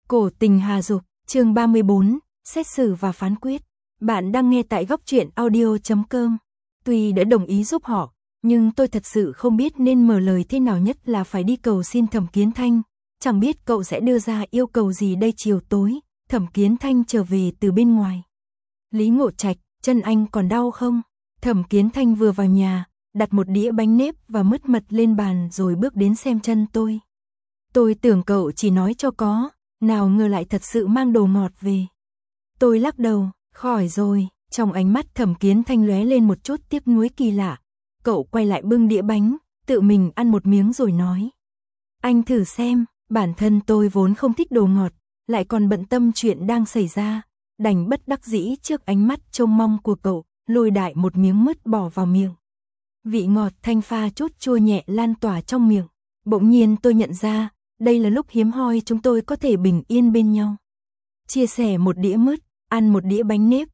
Cổ tình hà dục, chương 34, xét xử và phán quyết. Bạn đang nghe tại góc truyện audio.com. Tuy đã đồng ý giúp họ, nhưng tôi thật sự không biết nên mở lời thế nào, nhất là phải đi cầu xin Thẩm Kiến Thanh. Chẳng biết cậu sẽ đưa ra yêu cầu gì đây. Chiều tối, Thẩm Kiến Thanh trở về từ bên ngoài. Lý Ngộ Trạch, chân anh còn đau không? Thẩm Kiến Thanh vừa vào nhà, đặt một đĩa bánh nếp và mứt mật lên bàn rồi bước đến xem chân tôi. Tôi tưởng cậu chỉ nói cho có, nào ngờ lại thật sự mang đồ ngọt về. Tôi lắc đầu, khỏi rồi. Trong ánh mắt Thẩm Kiến Thanh lóe lên một chút tiếc nuối kỳ lạ. Cậu quay lại bưng đĩa bánh, tự mình ăn một miếng rồi nói: anh thử xem. Bản thân tôi vốn không thích đồ ngọt, lại còn bận tâm chuyện đang xảy ra, đành bất đắc dĩ trước ánh mắt trông mong của cậu, lôi đại một miếng mứt bỏ vào miệng. Vị ngọt thanh pha chút chua nhẹ lan tỏa trong miệng. Bỗng nhiên tôi nhận ra, đây là lúc hiếm hoi chúng tôi có thể bình yên bên nhau. Chia sẻ một đĩa mứt, ăn một đĩa bánh nếp,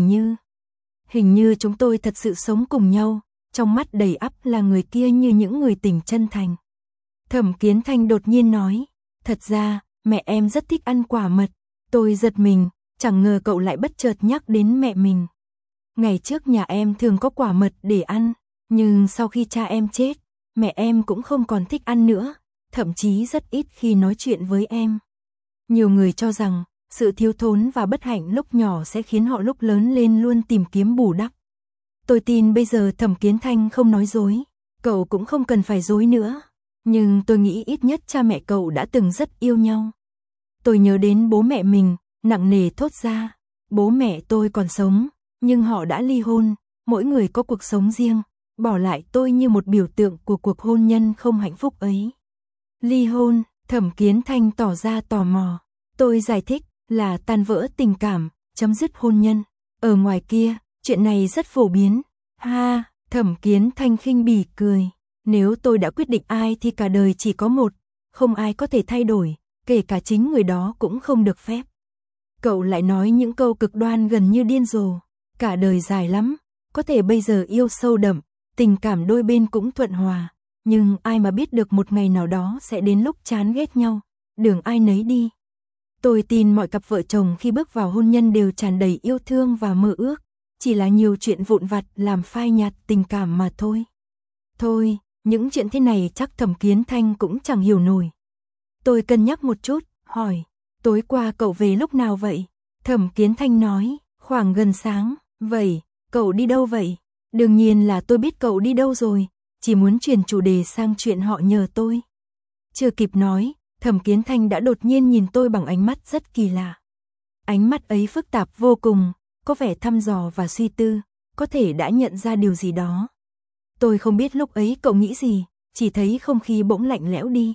hình như chúng tôi thật sự sống cùng nhau. Trong mắt đầy ắp là người kia như những người tình chân thành. Thẩm Kiến Thanh đột nhiên nói: thật ra, mẹ em rất thích ăn quả mật. Tôi giật mình, chẳng ngờ cậu lại bất chợt nhắc đến mẹ mình. Ngày trước nhà em thường có quả mật để ăn, nhưng sau khi cha em chết, mẹ em cũng không còn thích ăn nữa, thậm chí rất ít khi nói chuyện với em. Nhiều người cho rằng, sự thiếu thốn và bất hạnh lúc nhỏ sẽ khiến họ lúc lớn lên luôn tìm kiếm bù đắp. Tôi tin bây giờ Thẩm Kiến Thanh không nói dối, cậu cũng không cần phải dối nữa. Nhưng tôi nghĩ ít nhất cha mẹ cậu đã từng rất yêu nhau. Tôi nhớ đến bố mẹ mình, nặng nề thốt ra. Bố mẹ tôi còn sống, nhưng họ đã ly hôn, mỗi người có cuộc sống riêng, bỏ lại tôi như một biểu tượng của cuộc hôn nhân không hạnh phúc ấy. Ly hôn, Thẩm Kiến Thanh tỏ ra tò mò. Tôi giải thích là tan vỡ tình cảm, chấm dứt hôn nhân. Ở ngoài kia, chuyện này rất phổ biến. Ha, Thẩm Kiến Thanh khinh bỉ cười. Nếu tôi đã quyết định ai thì cả đời chỉ có một, không ai có thể thay đổi, kể cả chính người đó cũng không được phép. Cậu lại nói những câu cực đoan gần như điên rồ. Cả đời dài lắm, có thể bây giờ yêu sâu đậm, tình cảm đôi bên cũng thuận hòa, nhưng ai mà biết được một ngày nào đó sẽ đến lúc chán ghét nhau, đường ai nấy đi. Tôi tin mọi cặp vợ chồng khi bước vào hôn nhân đều tràn đầy yêu thương và mơ ước, chỉ là nhiều chuyện vụn vặt làm phai nhạt tình cảm mà thôi. Thôi, những chuyện thế này chắc Thẩm Kiến Thanh cũng chẳng hiểu nổi. Tôi cân nhắc một chút, hỏi: tối qua cậu về lúc nào vậy? Thẩm Kiến Thanh nói: khoảng gần sáng. Vậy, cậu đi đâu vậy? Đương nhiên là tôi biết cậu đi đâu rồi, chỉ muốn chuyển chủ đề sang chuyện họ nhờ tôi. Chưa kịp nói, Thẩm Kiến Thanh đã đột nhiên nhìn tôi bằng ánh mắt rất kỳ lạ. Ánh mắt ấy phức tạp vô cùng, có vẻ thăm dò và suy tư, có thể đã nhận ra điều gì đó. Tôi không biết lúc ấy cậu nghĩ gì, chỉ thấy không khí bỗng lạnh lẽo đi.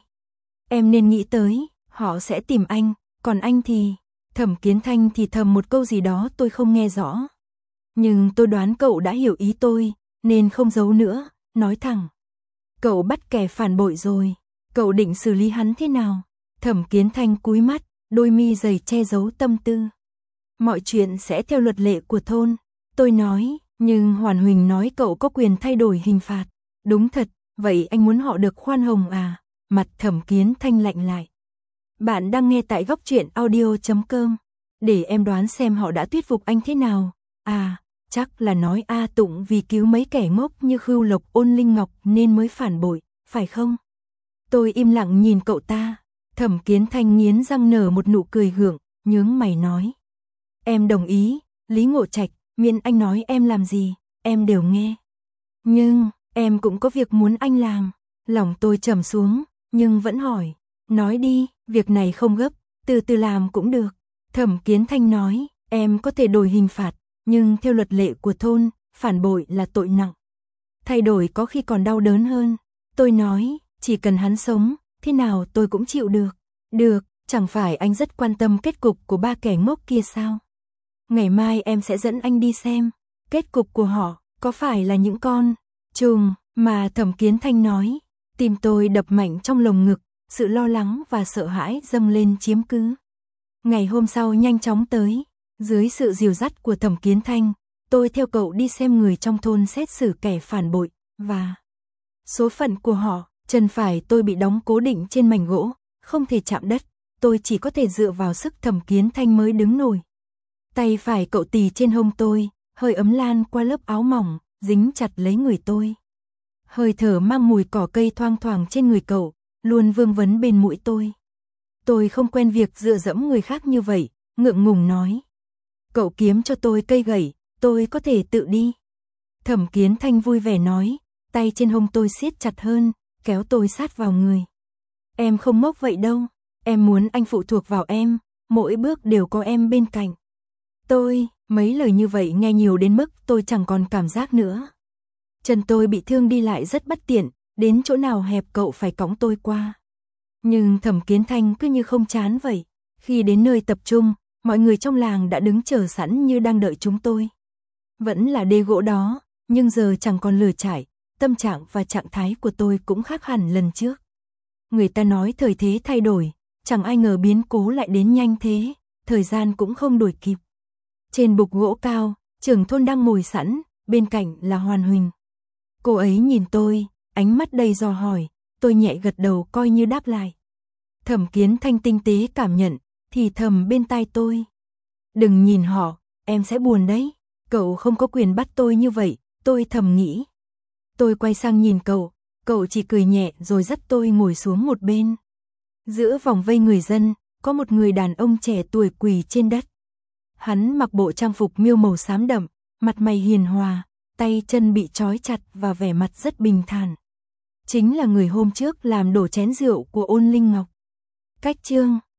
Em nên nghĩ tới, họ sẽ tìm anh, còn anh thì... Thẩm Kiến Thanh thì thầm một câu gì đó tôi không nghe rõ. Nhưng tôi đoán cậu đã hiểu ý tôi, nên không giấu nữa, nói thẳng: cậu bắt kẻ phản bội rồi, cậu định xử lý hắn thế nào? Thẩm Kiến Thanh cúi mắt, đôi mi dày che giấu tâm tư. Mọi chuyện sẽ theo luật lệ của thôn, tôi nói. Nhưng Hoàn Huỳnh nói cậu có quyền thay đổi hình phạt. Đúng thật, vậy anh muốn họ được khoan hồng à? Mặt Thẩm Kiến Thanh lạnh lại. Bạn đang nghe tại góc truyện audio.com. Để em đoán xem họ đã thuyết phục anh thế nào. À, chắc là nói A Tụng vì cứu mấy kẻ ngốc như Khưu Lộc, Ôn Linh Ngọc nên mới phản bội, phải không? Tôi im lặng nhìn cậu ta. Thẩm Kiến Thanh nghiến răng nở một nụ cười gượng, nhướng mày nói: em đồng ý, Lý Ngộ Trạch, miễn anh nói em làm gì, em đều nghe. Nhưng, em cũng có việc muốn anh làm. Lòng tôi trầm xuống, nhưng vẫn hỏi: nói đi, việc này không gấp, từ từ làm cũng được. Thẩm Kiến Thanh nói: em có thể đổi hình phạt, nhưng theo luật lệ của thôn, phản bội là tội nặng. Thay đổi có khi còn đau đớn hơn. Tôi nói: chỉ cần hắn sống, thế nào tôi cũng chịu được. Được, chẳng phải anh rất quan tâm kết cục của ba kẻ ngốc kia sao? Ngày mai em sẽ dẫn anh đi xem, kết cục của họ, có phải là những con trùng mà Thẩm Kiến Thanh nói. Tim tôi đập mạnh trong lồng ngực, sự lo lắng và sợ hãi dâng lên chiếm cứ. Ngày hôm sau nhanh chóng tới, dưới sự dìu dắt của Thẩm Kiến Thanh, tôi theo cậu đi xem người trong thôn xét xử kẻ phản bội, và số phận của họ, chân phải tôi bị đóng cố định trên mảnh gỗ, không thể chạm đất, tôi chỉ có thể dựa vào sức Thẩm Kiến Thanh mới đứng nổi. Tay phải cậu tì trên hông tôi, hơi ấm lan qua lớp áo mỏng, dính chặt lấy người tôi. Hơi thở mang mùi cỏ cây thoang thoảng trên người cậu, luôn vương vấn bên mũi tôi. Tôi không quen việc dựa dẫm người khác như vậy, ngượng ngùng nói. Cậu kiếm cho tôi cây gậy, tôi có thể tự đi. Thẩm Kiến Thanh vui vẻ nói, tay trên hông tôi siết chặt hơn, kéo tôi sát vào người. Em không ngốc vậy đâu, em muốn anh phụ thuộc vào em, mỗi bước đều có em bên cạnh. Mấy lời như vậy nghe nhiều đến mức tôi chẳng còn cảm giác nữa. Chân tôi bị thương đi lại rất bất tiện, đến chỗ nào hẹp cậu phải cõng tôi qua. Nhưng Thẩm Kiến Thanh cứ như không chán vậy. Khi đến nơi tập trung, mọi người trong làng đã đứng chờ sẵn như đang đợi chúng tôi. Vẫn là đê gỗ đó, nhưng giờ chẳng còn lửa trại, tâm trạng và trạng thái của tôi cũng khác hẳn lần trước. Người ta nói thời thế thay đổi, chẳng ai ngờ biến cố lại đến nhanh thế, thời gian cũng không đuổi kịp. Trên bục gỗ cao, trưởng thôn đang ngồi sẵn, bên cạnh là Hoàn Huỳnh. Cô ấy nhìn tôi, ánh mắt đầy dò hỏi, tôi nhẹ gật đầu coi như đáp lại. Thẩm Kiến Thanh tinh tế cảm nhận, thì thầm bên tai tôi. Đừng nhìn họ, em sẽ buồn đấy, cậu không có quyền bắt tôi như vậy, tôi thầm nghĩ. Tôi quay sang nhìn cậu chỉ cười nhẹ rồi dắt tôi ngồi xuống một bên. Giữa vòng vây người dân, có một người đàn ông trẻ tuổi quỳ trên đất. Hắn mặc bộ trang phục miêu màu xám đậm, mặt mày hiền hòa, tay chân bị trói chặt và vẻ mặt rất bình thản. Chính là người hôm trước làm đổ chén rượu của Ôn Linh Ngọc. Cách chương